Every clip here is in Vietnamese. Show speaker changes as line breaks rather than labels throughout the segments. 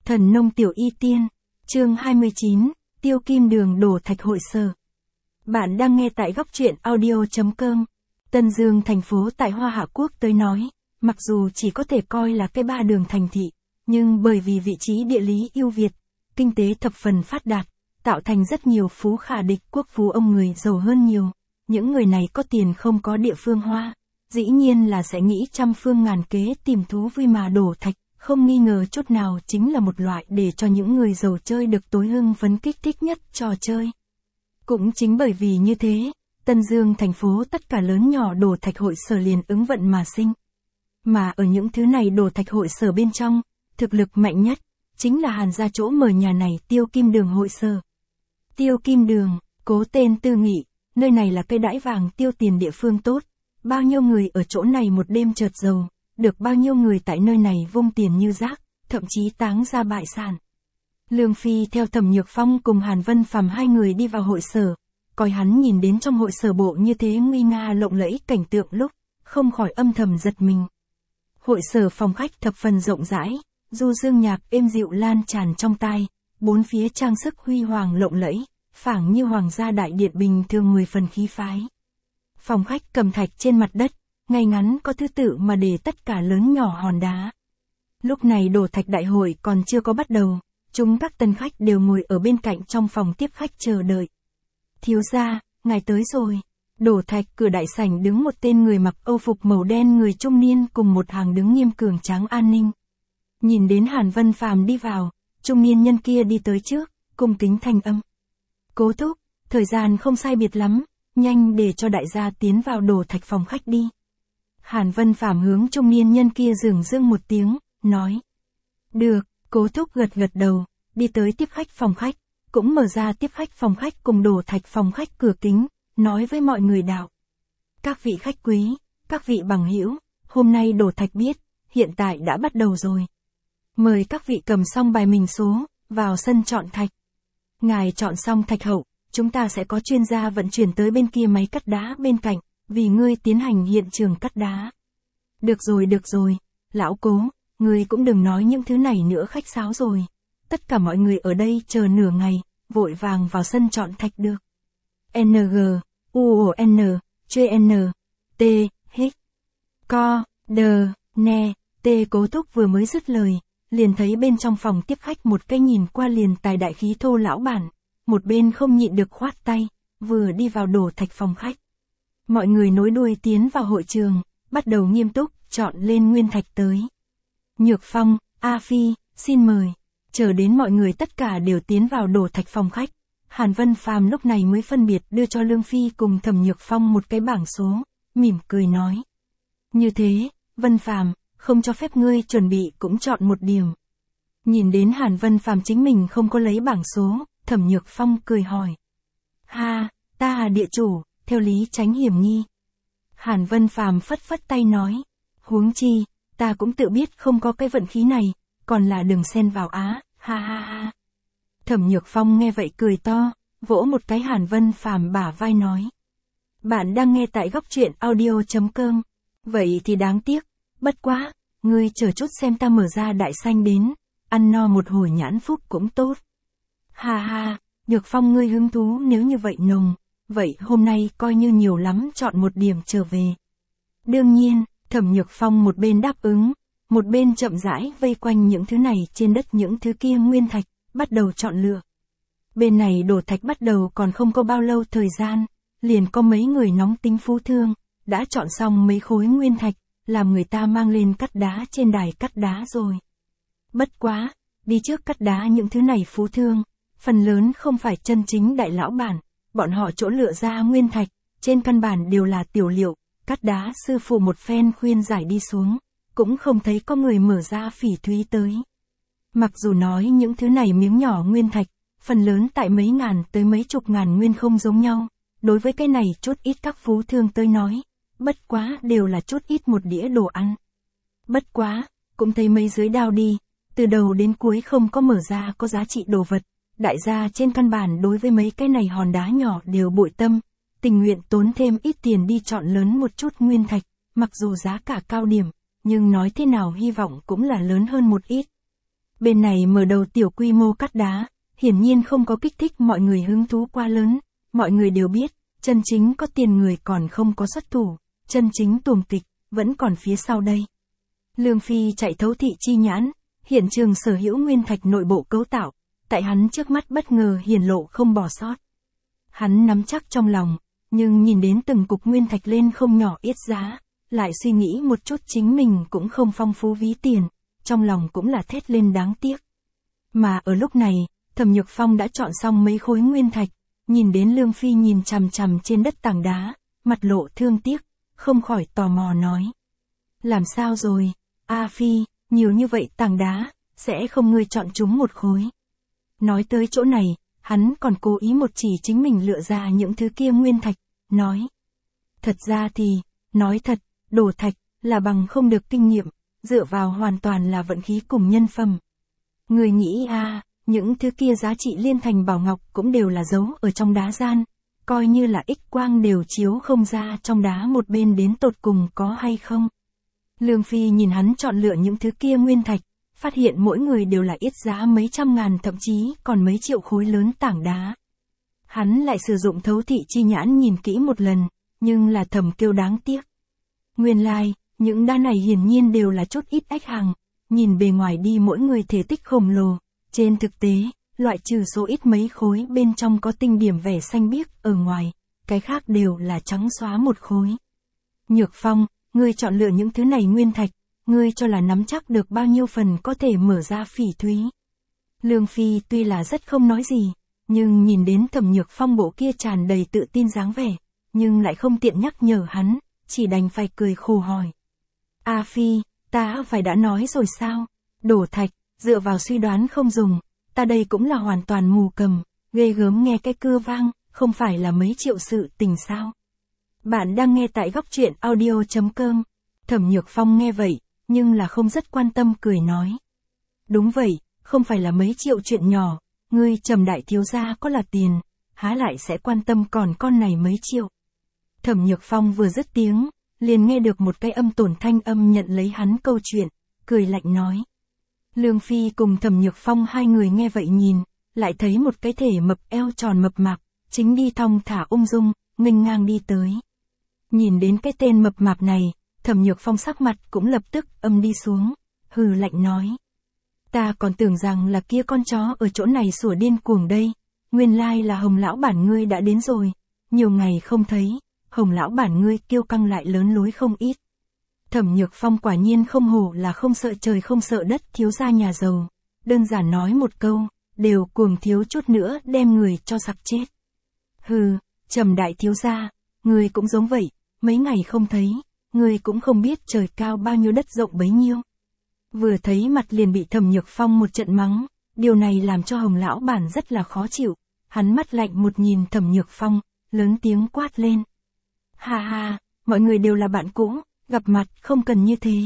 Thần nông tiểu y tiên, chương 29, tiêu kim đường đổ thạch hội sở. Bạn đang nghe tại góc truyện audio.com. Tân Dương thành phố tại Hoa Hạ Quốc tới nói, mặc dù chỉ có thể coi là cái ba đường thành thị, nhưng bởi vì vị trí địa lý ưu việt, kinh tế thập phần phát đạt, tạo thành rất nhiều phú khả địch quốc phú ông người giàu hơn nhiều. Những người này có tiền không có địa phương hoa, dĩ nhiên là sẽ nghĩ trăm phương ngàn kế tìm thú vui mà đổ thạch, không nghi ngờ chút nào chính là một loại để cho những người giàu chơi được tối hưng phấn kích thích nhất trò chơi. Cũng chính bởi vì như thế, Tân Dương thành phố tất cả lớn nhỏ đổ thạch hội sở liền ứng vận mà sinh. Mà ở những thứ này đổ thạch hội sở bên trong, thực lực mạnh nhất, chính là Hàn gia chỗ mở nhà này Tiêu Kim Đường hội sở. Tiêu Kim Đường, cố tên Tư Nghị, nơi này là cây đãi vàng tiêu tiền địa phương tốt, bao nhiêu người ở chỗ này một đêm chợt giàu, được bao nhiêu người tại nơi này vung tiền như rác, thậm chí táng ra bại sản. Lương Phi theo Thẩm Nhược Phong cùng Hàn Vân Phàm hai người đi vào hội sở, coi hắn nhìn đến trong hội sở bộ như thế nguy nga lộng lẫy cảnh tượng lúc, không khỏi âm thầm giật mình. Hội sở phòng khách thập phần rộng rãi, du dương nhạc êm dịu lan tràn trong tai, bốn phía trang sức huy hoàng lộng lẫy, phảng như hoàng gia đại điện bình thường 10 phần khí phái. Phòng khách cầm thạch trên mặt đất, ngay ngắn có thứ tự mà để tất cả lớn nhỏ hòn đá. Lúc này đổ thạch đại hội còn chưa có bắt đầu, chúng các tân khách đều ngồi ở bên cạnh trong phòng tiếp khách chờ đợi. Thiếu gia, ngài tới rồi. Đổ thạch cửa đại sảnh đứng một tên người mặc âu phục màu đen người trung niên cùng một hàng đứng nghiêm cường tráng an ninh. Nhìn đến Hàn Vân Phàm đi vào, trung niên nhân kia đi tới trước, cung kính thanh âm. Cố thúc, thời gian không sai biệt lắm, nhanh để cho đại gia tiến vào đổ thạch phòng khách đi. Hàn Vân Phàm hướng trung niên nhân kia dửng dưng một tiếng, nói. Được, cố thúc gật gật đầu, đi tới tiếp khách phòng khách, cũng mở ra tiếp khách phòng khách cùng đổ thạch phòng khách cửa kính, nói với mọi người đạo. Các vị khách quý, các vị bằng hữu, hôm nay đổ thạch biết, hiện tại đã bắt đầu rồi. Mời các vị cầm xong bài mình số, vào sân chọn thạch. Ngài chọn xong thạch hậu, chúng ta sẽ có chuyên gia vận chuyển tới bên kia máy cắt đá bên cạnh, vì ngươi tiến hành hiện trường cắt đá. Được rồi, lão Cố, ngươi cũng đừng nói những thứ này nữa khách sáo rồi. Tất cả mọi người ở đây chờ nửa ngày, vội vàng vào sân chọn thạch được. NG, UON, CHN, T, H, Co, D, Ne, T. Cố thúc vừa mới dứt lời, liền thấy bên trong phòng tiếp khách một cái nhìn qua liền tài đại khí thô lão bản, một bên không nhịn được khoát tay, vừa đi vào đổ thạch phòng khách. Mọi người nối đuôi tiến vào hội trường, bắt đầu nghiêm túc, chọn lên nguyên thạch tới. Nhược Phong, A Phi, xin mời. Chờ đến mọi người tất cả đều tiến vào đổ thạch phòng khách, Hàn Vân Phàm lúc này mới phân biệt đưa cho Lương Phi cùng Thẩm Nhược Phong một cái bảng số, mỉm cười nói. Như thế, Vân Phàm, không cho phép ngươi chuẩn bị cũng chọn một điểm. Nhìn đến Hàn Vân Phàm chính mình không có lấy bảng số, Thẩm Nhược Phong cười hỏi. Ha, ta địa chủ, theo lý tránh hiểm nghi. Hàn Vân Phàm phất phất tay nói. Huống chi, ta cũng tự biết không có cái vận khí này, còn là đừng xen vào á, ha ha ha. Thẩm Nhược Phong nghe vậy cười to, vỗ một cái Hàn Vân Phàm bả vai nói. Bạn đang nghe tại góc truyện audio.com. Vậy thì đáng tiếc, bất quá, ngươi chờ chút xem ta mở ra đại sanh đến, ăn no một hồi nhãn phúc cũng tốt. Ha ha, Nhược Phong ngươi hứng thú nếu như vậy nồng, vậy hôm nay coi như nhiều lắm chọn một điểm trở về. Đương nhiên, Thẩm Nhược Phong một bên đáp ứng, một bên chậm rãi vây quanh những thứ này trên đất những thứ kia nguyên thạch, bắt đầu chọn lựa. Bên này đổ thạch bắt đầu còn không có bao lâu thời gian, liền có mấy người nóng tính phú thương, đã chọn xong mấy khối nguyên thạch, làm người ta mang lên cắt đá trên đài cắt đá rồi. Bất quá, đi trước cắt đá những thứ này phú thương, phần lớn không phải chân chính đại lão bản, bọn họ chỗ lựa ra nguyên thạch, trên căn bản đều là tiểu liệu, cắt đá sư phụ một phen khuyên giải đi xuống, cũng không thấy có người mở ra phỉ thúy tới. Mặc dù nói những thứ này miếng nhỏ nguyên thạch, phần lớn tại mấy ngàn tới mấy chục ngàn nguyên không giống nhau, đối với cái này chút ít các phú thương tới nói, bất quá đều là chút ít một đĩa đồ ăn. Bất quá, cũng thấy mấy dưới đao đi, từ đầu đến cuối không có mở ra có giá trị đồ vật, đại gia trên căn bản đối với mấy cái này hòn đá nhỏ đều bội tâm, tình nguyện tốn thêm ít tiền đi chọn lớn một chút nguyên thạch, mặc dù giá cả cao điểm, nhưng nói thế nào hy vọng cũng là lớn hơn một ít. Bên này mở đầu tiểu quy mô cắt đá, hiển nhiên không có kích thích mọi người hứng thú quá lớn, mọi người đều biết, chân chính có tiền người còn không có xuất thủ, chân chính tuồng kịch, vẫn còn phía sau đây. Lương Phi chạy thấu thị chi nhãn, hiện trường sở hữu nguyên thạch nội bộ cấu tạo, tại hắn trước mắt bất ngờ hiển lộ không bỏ sót. Hắn nắm chắc trong lòng, nhưng nhìn đến từng cục nguyên thạch lên không nhỏ yết giá, lại suy nghĩ một chút chính mình cũng không phong phú ví tiền, trong lòng cũng là thét lên đáng tiếc. Mà ở lúc này, Thẩm Nhược Phong đã chọn xong mấy khối nguyên thạch, nhìn đến Lương Phi nhìn chằm chằm trên đất tảng đá, mặt lộ thương tiếc, không khỏi tò mò nói. Làm sao rồi, A Phi, nhiều như vậy tảng đá, sẽ không ngươi chọn chúng một khối. Nói tới chỗ này, hắn còn cố ý một chỉ chính mình lựa ra những thứ kia nguyên thạch, nói. Thật ra thì, nói thật, đổ thạch, là bằng không được kinh nghiệm, dựa vào hoàn toàn là vận khí cùng nhân phẩm. Người nghĩ những thứ kia giá trị liên thành bảo ngọc cũng đều là giấu ở trong đá gian, coi như là ích quang đều chiếu không ra trong đá một bên đến tột cùng có hay không. Lương Phi nhìn hắn chọn lựa những thứ kia nguyên thạch, phát hiện mỗi người đều là yết giá mấy trăm ngàn thậm chí còn mấy triệu khối lớn tảng đá. Hắn lại sử dụng thấu thị chi nhãn nhìn kỹ một lần, nhưng là thầm kêu đáng tiếc. Nguyên lai, những đá này hiển nhiên đều là chút ít ách hàng, nhìn bề ngoài đi mỗi người thể tích khổng lồ, trên thực tế, loại trừ số ít mấy khối bên trong có tinh điểm vẻ xanh biếc ở ngoài, cái khác đều là trắng xóa một khối. Nhược Phong, ngươi chọn lựa những thứ này nguyên thạch, ngươi cho là nắm chắc được bao nhiêu phần có thể mở ra phỉ thúy. Lương Phi tuy là rất không nói gì, nhưng nhìn đến Thẩm Nhược Phong bộ kia tràn đầy tự tin dáng vẻ, nhưng lại không tiện nhắc nhở hắn, chỉ đành phải cười khổ hỏi. A Phi, ta phải đã nói rồi sao? Đổ thạch, dựa vào suy đoán không dùng, ta đây cũng là hoàn toàn mù cầm, ghê gớm nghe cái cưa vang, không phải là mấy triệu sự tình sao? Bạn đang nghe tại góc truyện audio.com. Thẩm Nhược Phong nghe vậy, nhưng là không rất quan tâm cười nói. Đúng vậy, không phải là mấy triệu chuyện nhỏ, ngươi Trầm đại thiếu gia có là tiền, há lại sẽ quan tâm còn con này mấy triệu. Thẩm Nhược Phong vừa dứt tiếng, liền nghe được một cái âm tổn thanh âm nhận lấy hắn câu chuyện, cười lạnh nói. Lương Phi cùng Thẩm Nhược Phong hai người nghe vậy nhìn, lại thấy một cái thể mập eo tròn mập mạp, chính đi thong thả ung dung, nghênh ngang đi tới. Nhìn đến cái tên mập mạp này, Thẩm Nhược Phong sắc mặt cũng lập tức âm đi xuống, hừ lạnh nói. Ta còn tưởng rằng là kia con chó ở chỗ này sủa điên cuồng đây, nguyên lai là Hồng lão bản ngươi đã đến rồi, nhiều ngày không thấy, Hồng lão bản ngươi kiêu căng lại lớn lối không ít. Thẩm Nhược Phong quả nhiên không hổ là không sợ trời không sợ đất thiếu gia nhà giàu, đơn giản nói một câu, đều cuồng thiếu chút nữa đem người cho sặc chết. Hừ, Trầm đại thiếu gia, ngươi cũng giống vậy, mấy ngày không thấy, ngươi cũng không biết trời cao bao nhiêu đất rộng bấy nhiêu. Vừa thấy mặt liền bị Thẩm Nhược Phong một trận mắng, điều này làm cho Hồng lão bản rất là khó chịu, hắn mắt lạnh một nhìn Thẩm Nhược Phong, lớn tiếng quát lên. Ha ha, mọi người đều là bạn cũ, gặp mặt không cần như thế.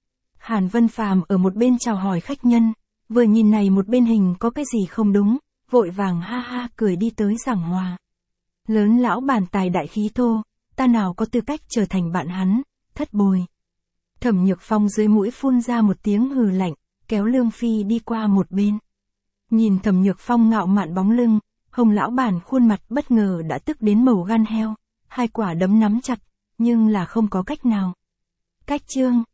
Hàn Vân Phàm ở một bên chào hỏi khách nhân, vừa nhìn này một bên hình có cái gì không đúng, vội vàng ha ha cười đi tới giảng hòa. Lớn lão bản tài đại khí thô, ta nào có tư cách trở thành bạn hắn, thất bồi. Thẩm Nhược Phong dưới mũi phun ra một tiếng hừ lạnh, kéo Lương Phi đi qua một bên. Nhìn Thẩm Nhược Phong ngạo mạn bóng lưng, Hồng lão bản khuôn mặt bất ngờ đã tức đến màu gan heo, hai quả đấm nắm chặt, nhưng là không có cách nào. Cách chương